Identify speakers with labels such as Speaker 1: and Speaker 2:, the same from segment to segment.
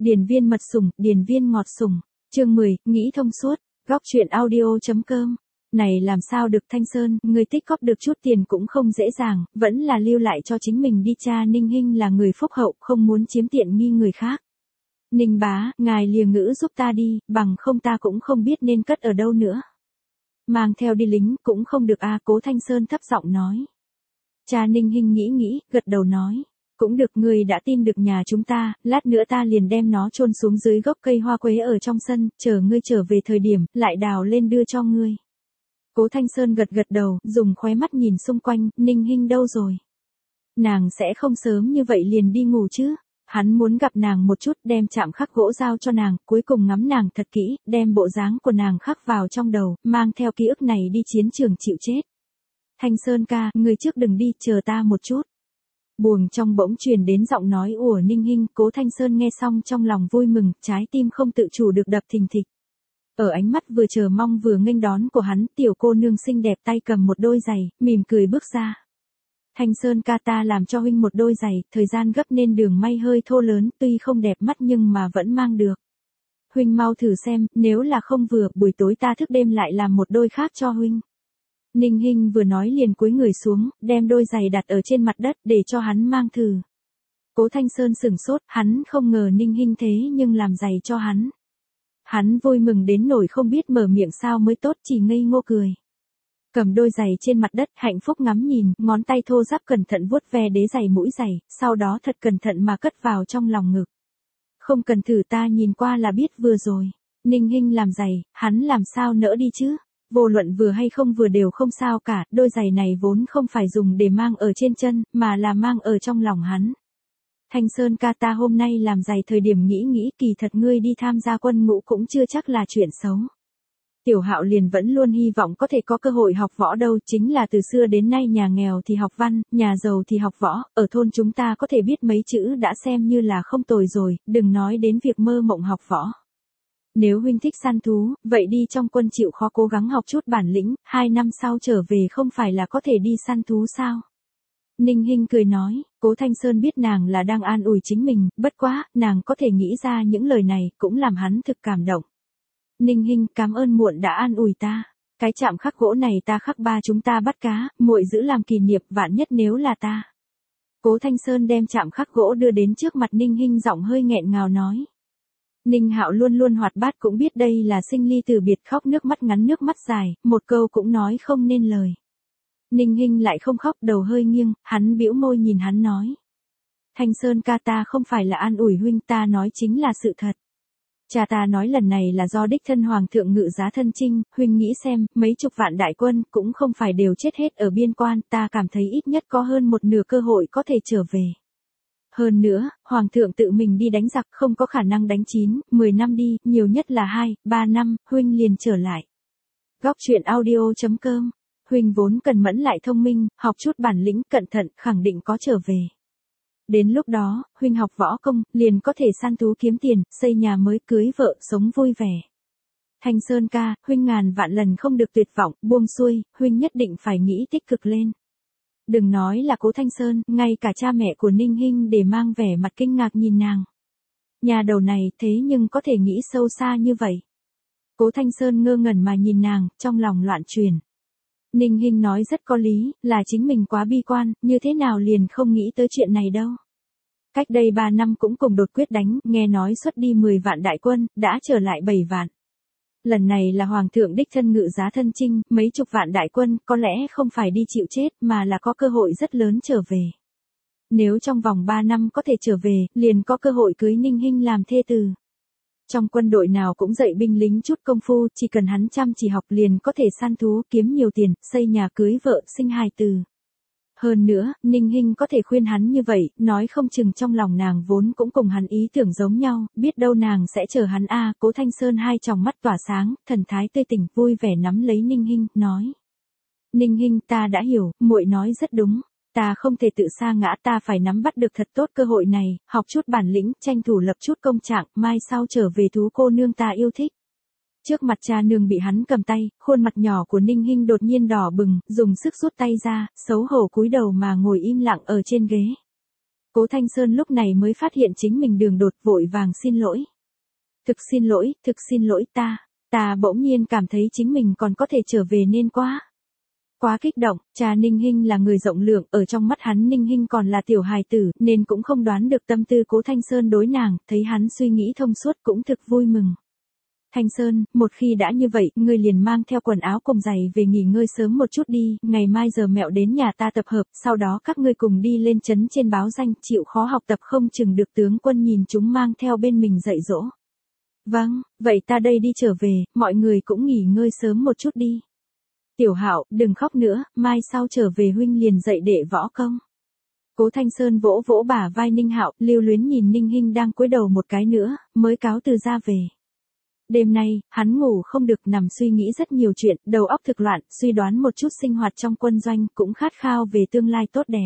Speaker 1: Điền viên mật sủng, điền viên ngọt sủng. Chương 10, nghĩ thông suốt. Góc truyện audio.com. Này làm sao được Thanh Sơn, người tích góp được chút tiền cũng không dễ dàng, vẫn là lưu lại cho chính mình đi, cha Ninh Hinh là người phúc hậu, không muốn chiếm tiện nghi người khác. Ninh bá, ngài lìa ngữ giúp ta đi, bằng không ta cũng không biết nên cất ở đâu nữa. Mang theo đi lính cũng không được a, Cố Thanh Sơn thấp giọng nói. Cha Ninh Hinh nghĩ, gật đầu nói. Cũng được, người đã tin được nhà chúng ta, lát nữa ta liền đem nó chôn xuống dưới gốc cây hoa quế ở trong sân, chờ ngươi trở về thời điểm, lại đào lên đưa cho ngươi. Cố Thanh Sơn gật đầu, dùng khóe mắt nhìn xung quanh, Ninh Hinh đâu rồi? Nàng sẽ không sớm như vậy liền đi ngủ chứ? Hắn muốn gặp nàng một chút, đem chạm khắc gỗ giao cho nàng, cuối cùng ngắm nàng thật kỹ, đem bộ dáng của nàng khắc vào trong đầu, mang theo ký ức này đi chiến trường chịu chết. Thanh Sơn ca, người trước đừng đi, chờ ta một chút. Buồng trong bỗng truyền đến giọng nói của Ninh Hinh, Cố Thanh Sơn nghe xong trong lòng vui mừng, trái tim không tự chủ được đập thình thịch. Ở ánh mắt vừa chờ mong vừa nghênh đón của hắn, tiểu cô nương xinh đẹp tay cầm một đôi giày, mỉm cười bước ra. Thanh Sơn ca, ta làm cho huynh một đôi giày, thời gian gấp nên đường may hơi thô lớn, tuy không đẹp mắt nhưng mà vẫn mang được. Huynh mau thử xem, nếu là không vừa, buổi tối ta thức đêm lại làm một đôi khác cho huynh. Ninh Hinh vừa nói liền cúi người xuống, đem đôi giày đặt ở trên mặt đất để cho hắn mang thử. Cố Thanh Sơn sửng sốt, hắn không ngờ Ninh Hinh thế nhưng làm giày cho hắn. Hắn vui mừng đến nỗi không biết mở miệng sao mới tốt, chỉ ngây ngô cười. Cầm đôi giày trên mặt đất, hạnh phúc ngắm nhìn, ngón tay thô ráp cẩn thận vuốt ve đế giày mũi giày, sau đó thật cẩn thận mà cất vào trong lòng ngực. Không cần thử, ta nhìn qua là biết vừa rồi. Ninh Hinh làm giày, hắn làm sao nỡ đi chứ? Vô luận vừa hay không vừa đều không sao cả, đôi giày này vốn không phải dùng để mang ở trên chân, mà là mang ở trong lòng hắn. Thanh Sơn ca, ta hôm nay làm giày thời điểm nghĩ kỳ thật ngươi đi tham gia quân ngũ cũng chưa chắc là chuyện xấu. Tiểu Hạo liền vẫn luôn hy vọng có thể có cơ hội học võ đâu, chính là từ xưa đến nay nhà nghèo thì học văn, nhà giàu thì học võ, ở thôn chúng ta có thể biết mấy chữ đã xem như là không tồi rồi, đừng nói đến việc mơ mộng học võ. Nếu huynh thích săn thú, vậy đi trong quân chịu khó cố gắng học chút bản lĩnh, 2 năm sau trở về không phải là có thể đi săn thú sao? Ninh Hinh cười nói, Cố Thanh Sơn biết nàng là đang an ủi chính mình, bất quá, nàng có thể nghĩ ra những lời này, cũng làm hắn thực cảm động. Ninh Hinh, cảm ơn muội đã an ủi ta. Cái chạm khắc gỗ này ta khắc ba chúng ta bắt cá, muội giữ làm kỷ niệm, vạn nhất nếu là ta. Cố Thanh Sơn đem chạm khắc gỗ đưa đến trước mặt Ninh Hinh, giọng hơi nghẹn ngào nói. Ninh Hạo luôn luôn hoạt bát cũng biết đây là sinh ly từ biệt, khóc nước mắt ngắn nước mắt dài, một câu cũng nói không nên lời. Ninh Hinh lại không khóc, đầu hơi nghiêng, hắn bĩu môi nhìn hắn nói. Thanh Sơn ca, ta không phải là an ủi huynh, ta nói chính là sự thật. Cha ta nói lần này là do đích thân hoàng thượng ngự giá thân chinh, huynh nghĩ xem, mấy chục vạn đại quân cũng không phải đều chết hết ở biên quan, ta cảm thấy ít nhất có hơn một nửa cơ hội có thể trở về. Hơn nữa, hoàng thượng tự mình đi đánh giặc không có khả năng đánh 9, 10 năm đi, nhiều nhất là 2, 3 năm, huynh liền trở lại. Góc truyện audio.com. Huynh vốn cần mẫn lại thông minh, học chút bản lĩnh, cẩn thận, khẳng định có trở về. Đến lúc đó, huynh học võ công, liền có thể săn thú kiếm tiền, xây nhà mới, cưới vợ, sống vui vẻ. Thanh Sơn ca, huynh ngàn vạn lần không được tuyệt vọng, buông xuôi, huynh nhất định phải nghĩ tích cực lên. Đừng nói là Cố Thanh Sơn, ngay cả cha mẹ của Ninh Hinh để mang vẻ mặt kinh ngạc nhìn nàng. Nhà đầu này thế nhưng có thể nghĩ sâu xa như vậy. Cố Thanh Sơn ngơ ngẩn mà nhìn nàng, trong lòng loạn chuyển. Ninh Hinh nói rất có lý, là chính mình quá bi quan, như thế nào liền không nghĩ tới chuyện này đâu. Cách đây 3 năm cũng cùng đột quyết đánh, nghe nói xuất đi 10 vạn đại quân, đã trở lại 7 vạn. Lần này là hoàng thượng đích thân ngự giá thân chinh, mấy chục vạn đại quân, có lẽ không phải đi chịu chết, mà là có cơ hội rất lớn trở về. Nếu trong vòng 3 năm có thể trở về, liền có cơ hội cưới Ninh Hinh làm thê tử. Trong quân đội nào cũng dạy binh lính chút công phu, chỉ cần hắn chăm chỉ học liền có thể săn thú, kiếm nhiều tiền, xây nhà cưới vợ, sinh hài tử. Hơn nữa, Ninh Hinh có thể khuyên hắn như vậy, nói không chừng trong lòng nàng vốn cũng cùng hắn ý tưởng giống nhau, biết đâu nàng sẽ chờ hắn a. Cố Thanh Sơn hai tròng mắt tỏa sáng, thần thái tươi tỉnh, vui vẻ nắm lấy Ninh Hinh, nói. Ninh Hinh, ta đã hiểu, muội nói rất đúng. Ta không thể tự sa ngã, ta phải nắm bắt được thật tốt cơ hội này, học chút bản lĩnh, tranh thủ lập chút công trạng, mai sau trở về thú cô nương ta yêu thích. Trước mặt cha nương bị hắn cầm tay, khuôn mặt nhỏ của Ninh Hinh đột nhiên đỏ bừng, dùng sức rút tay ra, xấu hổ cúi đầu mà ngồi im lặng ở trên ghế. Cố Thanh Sơn lúc này mới phát hiện chính mình đường đột, vội vàng xin lỗi. Thực xin lỗi ta bỗng nhiên cảm thấy chính mình còn có thể trở về nên quá kích động. Cha Ninh Hinh là người rộng lượng, ở trong mắt hắn Ninh Hinh còn là tiểu hài tử, nên cũng không đoán được tâm tư Cố Thanh Sơn đối nàng, thấy hắn suy nghĩ thông suốt cũng thực vui mừng. Thanh Sơn, một khi đã như vậy, ngươi liền mang theo quần áo cùng giày về nghỉ ngơi sớm một chút đi, ngày mai giờ mẹo đến nhà ta tập hợp, sau đó các ngươi cùng đi lên trấn trên báo danh, chịu khó học tập không chừng được tướng quân nhìn chúng mang theo bên mình dạy dỗ. Vâng, vậy ta đây đi trở về, mọi người cũng nghỉ ngơi sớm một chút đi. Tiểu Hạo, đừng khóc nữa, mai sau trở về huynh liền dạy đệ võ công. Cố Thanh Sơn vỗ vỗ bả vai Ninh Hạo, lưu luyến nhìn Ninh Hinh đang cúi đầu một cái nữa, mới cáo từ ra về. Đêm nay, hắn ngủ không được, nằm suy nghĩ rất nhiều chuyện, đầu óc thực loạn, suy đoán một chút sinh hoạt trong quân doanh, cũng khát khao về tương lai tốt đẹp.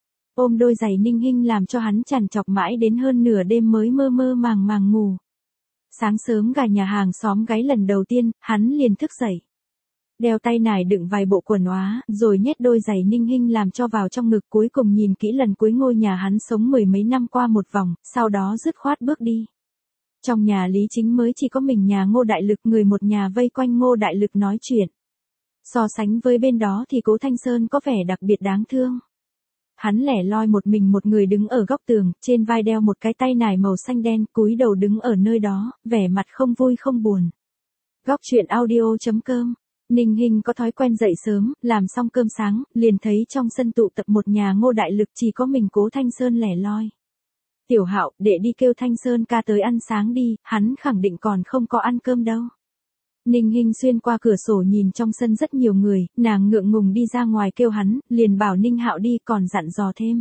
Speaker 1: Ôm đôi giày Ninh Hinh làm cho hắn trằn trọc mãi đến hơn nửa đêm mới mơ mơ màng màng ngủ. Sáng sớm gà nhà hàng xóm gáy lần đầu tiên, hắn liền thức dậy. Đeo tay nải đựng vài bộ quần áo, rồi nhét đôi giày Ninh Hinh làm cho vào trong ngực, cuối cùng nhìn kỹ lần cuối ngôi nhà hắn sống mười mấy năm qua một vòng, sau đó dứt khoát bước đi. Trong nhà Lý Chính mới chỉ có mình nhà Ngô Đại Lực, người một nhà vây quanh Ngô Đại Lực nói chuyện. So sánh với bên đó thì Cố Thanh Sơn có vẻ đặc biệt đáng thương. Hắn lẻ loi một mình một người đứng ở góc tường, trên vai đeo một cái tay nải màu xanh đen, cúi đầu đứng ở nơi đó, vẻ mặt không vui không buồn. Góc truyện audio.com. Ninh Hinh có thói quen dậy sớm, làm xong cơm sáng, liền thấy trong sân tụ tập một nhà Ngô Đại Lực, chỉ có mình Cố Thanh Sơn lẻ loi. Tiểu Hạo, đệ đi kêu Thanh Sơn ca tới ăn sáng đi, hắn khẳng định còn không có ăn cơm đâu. Ninh Hinh xuyên qua cửa sổ nhìn trong sân rất nhiều người, nàng ngượng ngùng đi ra ngoài kêu hắn, liền bảo Ninh Hạo đi, còn dặn dò thêm.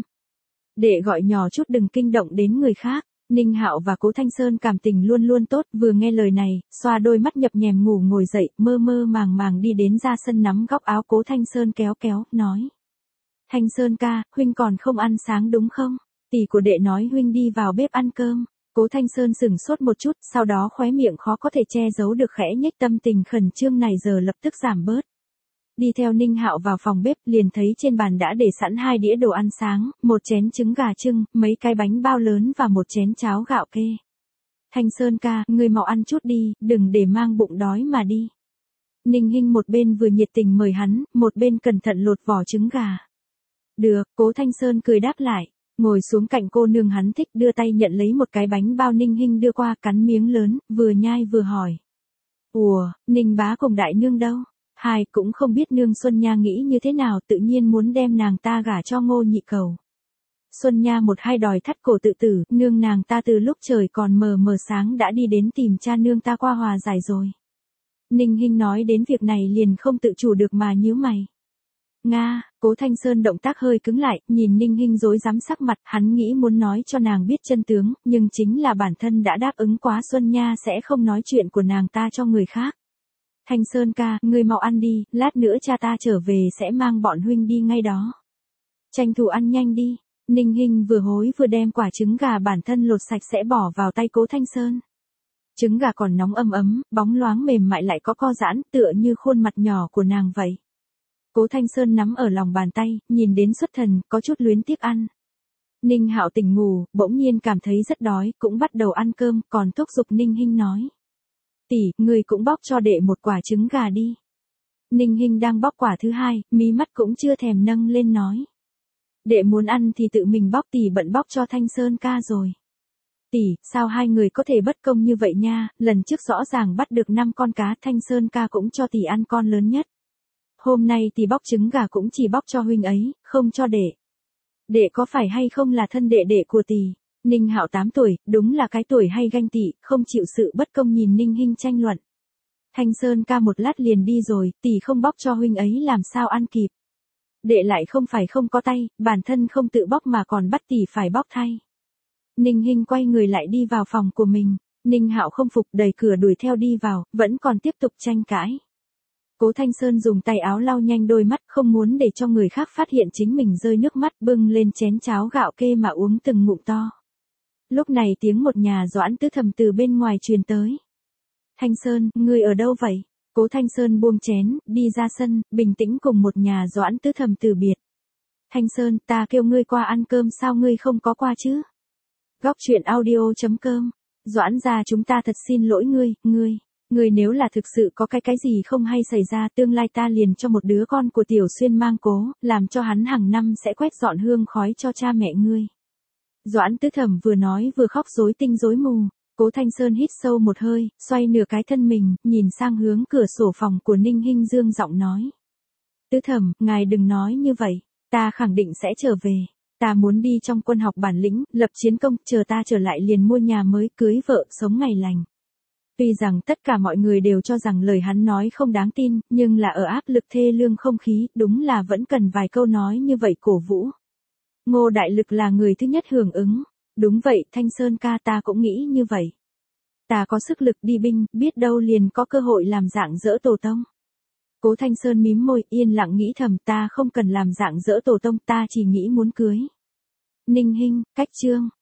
Speaker 1: Đệ gọi nhỏ chút đừng kinh động đến người khác. Ninh Hạo và Cố Thanh Sơn cảm tình luôn luôn tốt, vừa nghe lời này, xoa đôi mắt nhập nhèm ngủ ngồi dậy, mơ mơ màng màng đi đến ra sân nắm góc áo Cố Thanh Sơn kéo kéo, nói. Thanh Sơn ca, huynh còn không ăn sáng đúng không? Tỷ của đệ nói huynh đi vào bếp ăn cơm. Cố Thanh Sơn sững sốt một chút, sau đó khóe miệng khó có thể che giấu được khẽ nhếch, tâm tình khẩn trương này giờ lập tức giảm bớt. Đi theo Ninh Hạo vào phòng bếp, liền thấy trên bàn đã để sẵn 2 đĩa đồ ăn sáng, một chén trứng gà trưng, mấy cái bánh bao lớn và một chén cháo gạo kê. Thanh Sơn ca, ngươi mau ăn chút đi, đừng để mang bụng đói mà đi. Ninh Hinh một bên vừa nhiệt tình mời hắn, một bên cẩn thận lột vỏ trứng gà. Được, Cố Thanh Sơn cười đáp lại, ngồi xuống cạnh cô nương hắn thích, đưa tay nhận lấy một cái bánh bao Ninh Hinh đưa qua, cắn miếng lớn, vừa nhai vừa hỏi. Ủa, Ninh bá cùng đại nương đâu? Hai cũng không biết nương Xuân Nha nghĩ như thế nào, tự nhiên muốn đem nàng ta gả cho Ngô Nhị Cầu. Xuân Nha một hai đòi thắt cổ tự tử, nương nàng ta từ lúc trời còn mờ mờ sáng đã đi đến tìm cha nương ta qua hòa giải rồi. Ninh Hinh nói đến việc này liền không tự chủ được mà nhíu mày. Nga, Cố Thanh Sơn động tác hơi cứng lại, nhìn Ninh Hinh rối rắm sắc mặt, hắn nghĩ muốn nói cho nàng biết chân tướng, nhưng chính là bản thân đã đáp ứng quá Xuân Nha sẽ không nói chuyện của nàng ta cho người khác. Thanh Sơn ca, ngươi mau ăn đi, lát nữa cha ta trở về sẽ mang bọn huynh đi ngay đó. Tranh thủ ăn nhanh đi. Ninh Hinh vừa hối vừa đem quả trứng gà bản thân lột sạch sẽ bỏ vào tay Cố Thanh Sơn. Trứng gà còn nóng ấm ấm, bóng loáng mềm mại lại có co giãn, tựa như khuôn mặt nhỏ của nàng vậy. Cố Thanh Sơn nắm ở lòng bàn tay, nhìn đến xuất thần, có chút luyến tiếc ăn. Ninh Hạo tỉnh ngủ, bỗng nhiên cảm thấy rất đói, cũng bắt đầu ăn cơm, còn thúc giục Ninh Hinh nói. Tỷ, người cũng bóc cho đệ một quả trứng gà đi. Ninh Hinh đang bóc quả thứ hai, mí mắt cũng chưa thèm nâng lên nói. Đệ muốn ăn thì tự mình bóc, tỷ bận bóc cho Thanh Sơn ca rồi. Tỷ, sao hai người có thể bất công như vậy nha, lần trước rõ ràng bắt được 5 con cá, Thanh Sơn ca cũng cho tỷ ăn con lớn nhất. Hôm nay tỷ bóc trứng gà cũng chỉ bóc cho huynh ấy, không cho đệ. Đệ có phải hay không là thân đệ đệ của tỷ? Ninh Hạo 8 tuổi, đúng là cái tuổi hay ganh tị, không chịu sự bất công nhìn Ninh Hinh tranh luận. Thanh Sơn ca một lát liền đi rồi, tỷ không bóc cho huynh ấy làm sao ăn kịp. Đệ lại không phải không có tay, bản thân không tự bóc mà còn bắt tỷ phải bóc thay. Ninh Hinh quay người lại đi vào phòng của mình, Ninh Hạo không phục đẩy cửa đuổi theo đi vào, vẫn còn tiếp tục tranh cãi. Cố Thanh Sơn dùng tay áo lau nhanh đôi mắt, không muốn để cho người khác phát hiện chính mình rơi nước mắt, bưng lên chén cháo gạo kê mà uống từng ngụm to. Lúc này tiếng một nhà Doãn Tứ Thầm từ bên ngoài truyền tới. Thanh Sơn, ngươi ở đâu vậy? Cố Thanh Sơn buông chén, đi ra sân, bình tĩnh cùng một nhà Doãn Tứ Thầm từ biệt. Thanh Sơn, ta kêu ngươi qua ăn cơm sao ngươi không có qua chứ? Góc truyện audio.com. Doãn gia chúng ta thật xin lỗi ngươi nếu là thực sự có cái gì không hay xảy ra tương lai ta liền cho một đứa con của Tiểu Xuyên mang cố, làm cho hắn hàng năm sẽ quét dọn hương khói cho cha mẹ ngươi. Doãn Tứ Thẩm vừa nói vừa khóc rối tinh rối mù. Cố Thanh Sơn hít sâu một hơi, xoay nửa cái thân mình, nhìn sang hướng cửa sổ phòng của Ninh Hinh Dương giọng nói. Tứ Thẩm, ngài đừng nói như vậy, ta khẳng định sẽ trở về. Ta muốn đi trong quân học bản lĩnh, lập chiến công, chờ ta trở lại liền mua nhà mới, cưới vợ, sống ngày lành. Tuy rằng tất cả mọi người đều cho rằng lời hắn nói không đáng tin, nhưng là ở áp lực thê lương không khí, đúng là vẫn cần vài câu nói như vậy cổ vũ. Ngô Đại Lực là người thứ nhất hưởng ứng. Đúng vậy, Thanh Sơn ca, ta cũng nghĩ như vậy. Ta có sức lực đi binh, biết đâu liền có cơ hội làm dạng dỡ tổ tông. Cố Thanh Sơn mím môi, yên lặng nghĩ thầm, ta không cần làm dạng dỡ tổ tông, ta chỉ nghĩ muốn cưới Ninh Hinh. Cách chương